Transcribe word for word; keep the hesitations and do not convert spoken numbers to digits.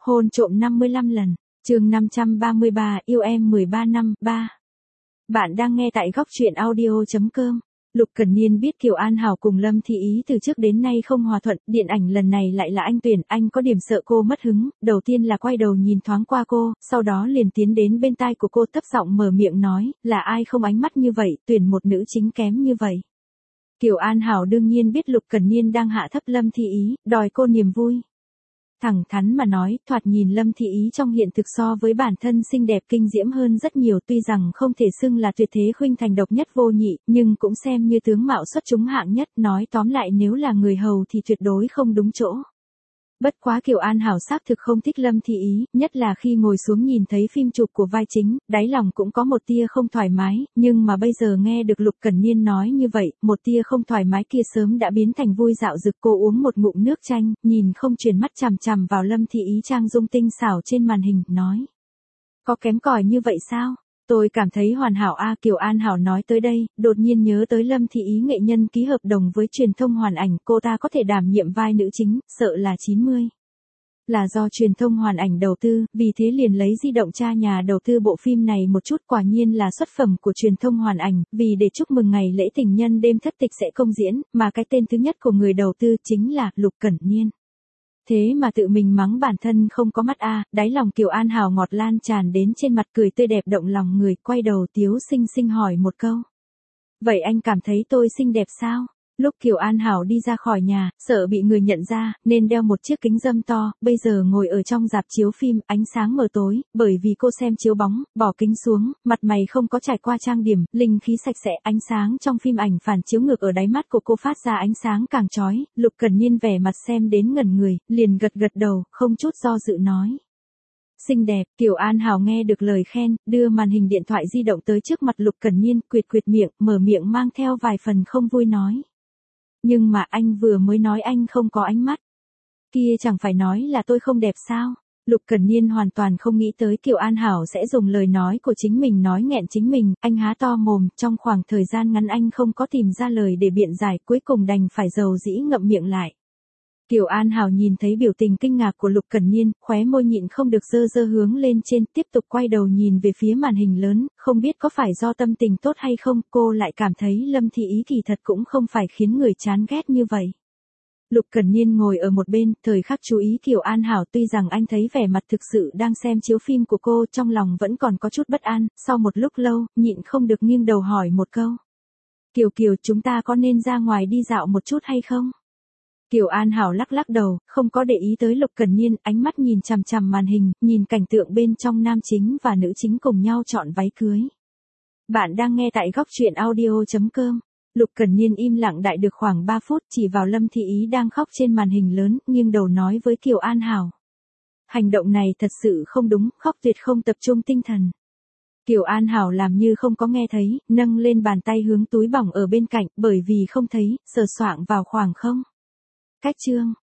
Hôn trộm năm mươi lăm lần, chương năm trăm ba mươi ba, yêu em mười ba năm, ba. Bạn đang nghe tại góc truyện audio chấm com. Lục Cẩn Niên biết Kiều An Hảo cùng Lâm Thị Ý từ trước đến nay không hòa thuận, điện ảnh lần này lại là anh tuyển, anh có điểm sợ cô mất hứng, đầu tiên là quay đầu nhìn thoáng qua cô, sau đó liền tiến đến bên tai của cô thấp giọng mở miệng nói, là ai không ánh mắt như vậy, tuyển một nữ chính kém như vậy. Kiều An Hảo đương nhiên biết Lục Cẩn Niên đang hạ thấp Lâm Thị Ý, đòi cô niềm vui. Thẳng thắn mà nói, thoạt nhìn Lâm Thị Ý trong hiện thực so với bản thân xinh đẹp kinh diễm hơn rất nhiều, tuy rằng không thể xưng là tuyệt thế khuynh thành độc nhất vô nhị, nhưng cũng xem như tướng mạo xuất chúng hạng nhất, nói tóm lại nếu là người hầu thì tuyệt đối không đúng chỗ. Bất quá Kiều An Hảo xác thực không thích Lâm Thị Ý, nhất là khi ngồi xuống nhìn thấy phim chụp của vai chính, đáy lòng cũng có một tia không thoải mái, nhưng mà bây giờ nghe được Lục Cẩn Niên nói như vậy, một tia không thoải mái kia sớm đã biến thành vui dạo dực. Cô uống một ngụm nước chanh, nhìn không chuyển mắt chằm chằm vào Lâm Thị Ý trang dung tinh xảo trên màn hình, nói. Có kém cỏi như vậy sao? Tôi cảm thấy hoàn hảo a. Kiều An Hảo nói tới đây, đột nhiên nhớ tới Lâm Thị Ý nghệ nhân ký hợp đồng với truyền thông Hoàn Ảnh, cô ta có thể đảm nhiệm vai nữ chính, sợ là chín mươi. Là do truyền thông Hoàn Ảnh đầu tư, vì thế liền lấy di động cha nhà đầu tư bộ phim này một chút, quả nhiên là xuất phẩm của truyền thông Hoàn Ảnh, vì để chúc mừng ngày lễ tình nhân đêm thất tịch sẽ công diễn, mà cái tên thứ nhất của người đầu tư chính là Lục Cẩn Niên. Thế mà tự mình mắng bản thân không có mắt a. Đáy lòng Kiều An Hảo ngọt lan tràn đến trên mặt, cười tươi đẹp động lòng người, quay đầu tiếu xinh xinh hỏi một câu. Vậy anh cảm thấy tôi xinh đẹp sao? Lúc Kiều An Hảo đi ra khỏi nhà, sợ bị người nhận ra, nên đeo một chiếc kính râm to, bây giờ ngồi ở trong rạp chiếu phim, ánh sáng mờ tối, bởi vì cô xem chiếu bóng, bỏ kính xuống, mặt mày không có trải qua trang điểm, linh khí sạch sẽ, ánh sáng trong phim ảnh phản chiếu ngược ở đáy mắt của cô phát ra ánh sáng càng chói. Lục Cẩn Niên vẻ mặt xem đến ngẩn người, liền gật gật đầu, không chút do dự nói. Xinh đẹp. Kiều An Hảo nghe được lời khen, đưa màn hình điện thoại di động tới trước mặt Lục Cẩn Niên, quệt quệt miệng, mở miệng mang theo vài phần không vui nói. Nhưng mà anh vừa mới nói anh không có ánh mắt. Kia chẳng phải nói là tôi không đẹp sao? Lục Cẩn Niên hoàn toàn không nghĩ tới Kiều An Hảo sẽ dùng lời nói của chính mình nói nghẹn chính mình, anh há to mồm, trong khoảng thời gian ngắn anh không có tìm ra lời để biện giải, cuối cùng đành phải dầu dĩ ngậm miệng lại. Kiều An Hảo nhìn thấy biểu tình kinh ngạc của Lục Cẩn Niên, khóe môi nhịn không được dơ dơ hướng lên trên, tiếp tục quay đầu nhìn về phía màn hình lớn, không biết có phải do tâm tình tốt hay không, cô lại cảm thấy Lâm Thị Ý kỳ thật cũng không phải khiến người chán ghét như vậy. Lục Cẩn Niên ngồi ở một bên, thời khắc chú ý Kiều An Hảo, tuy rằng anh thấy vẻ mặt thực sự đang xem chiếu phim của cô, trong lòng vẫn còn có chút bất an, sau một lúc lâu, nhịn không được nghiêng đầu hỏi một câu. Kiều Kiều, chúng ta có nên ra ngoài đi dạo một chút hay không? Kiều An Hảo lắc lắc đầu, không có để ý tới Lục Cẩn Niên, ánh mắt nhìn chằm chằm màn hình, nhìn cảnh tượng bên trong nam chính và nữ chính cùng nhau chọn váy cưới. Bạn đang nghe tại góc truyện audio chấm com. Lục Cẩn Niên im lặng đại được khoảng ba phút, chỉ vào Lâm Thị Ý đang khóc trên màn hình lớn, nghiêng đầu nói với Kiều An Hảo. Hành động này thật sự không đúng, khóc tuyệt không tập trung tinh thần. Kiều An Hảo làm như không có nghe thấy, nâng lên bàn tay hướng túi bỏng ở bên cạnh, bởi vì không thấy, sờ soạng vào khoảng không. Cách chương,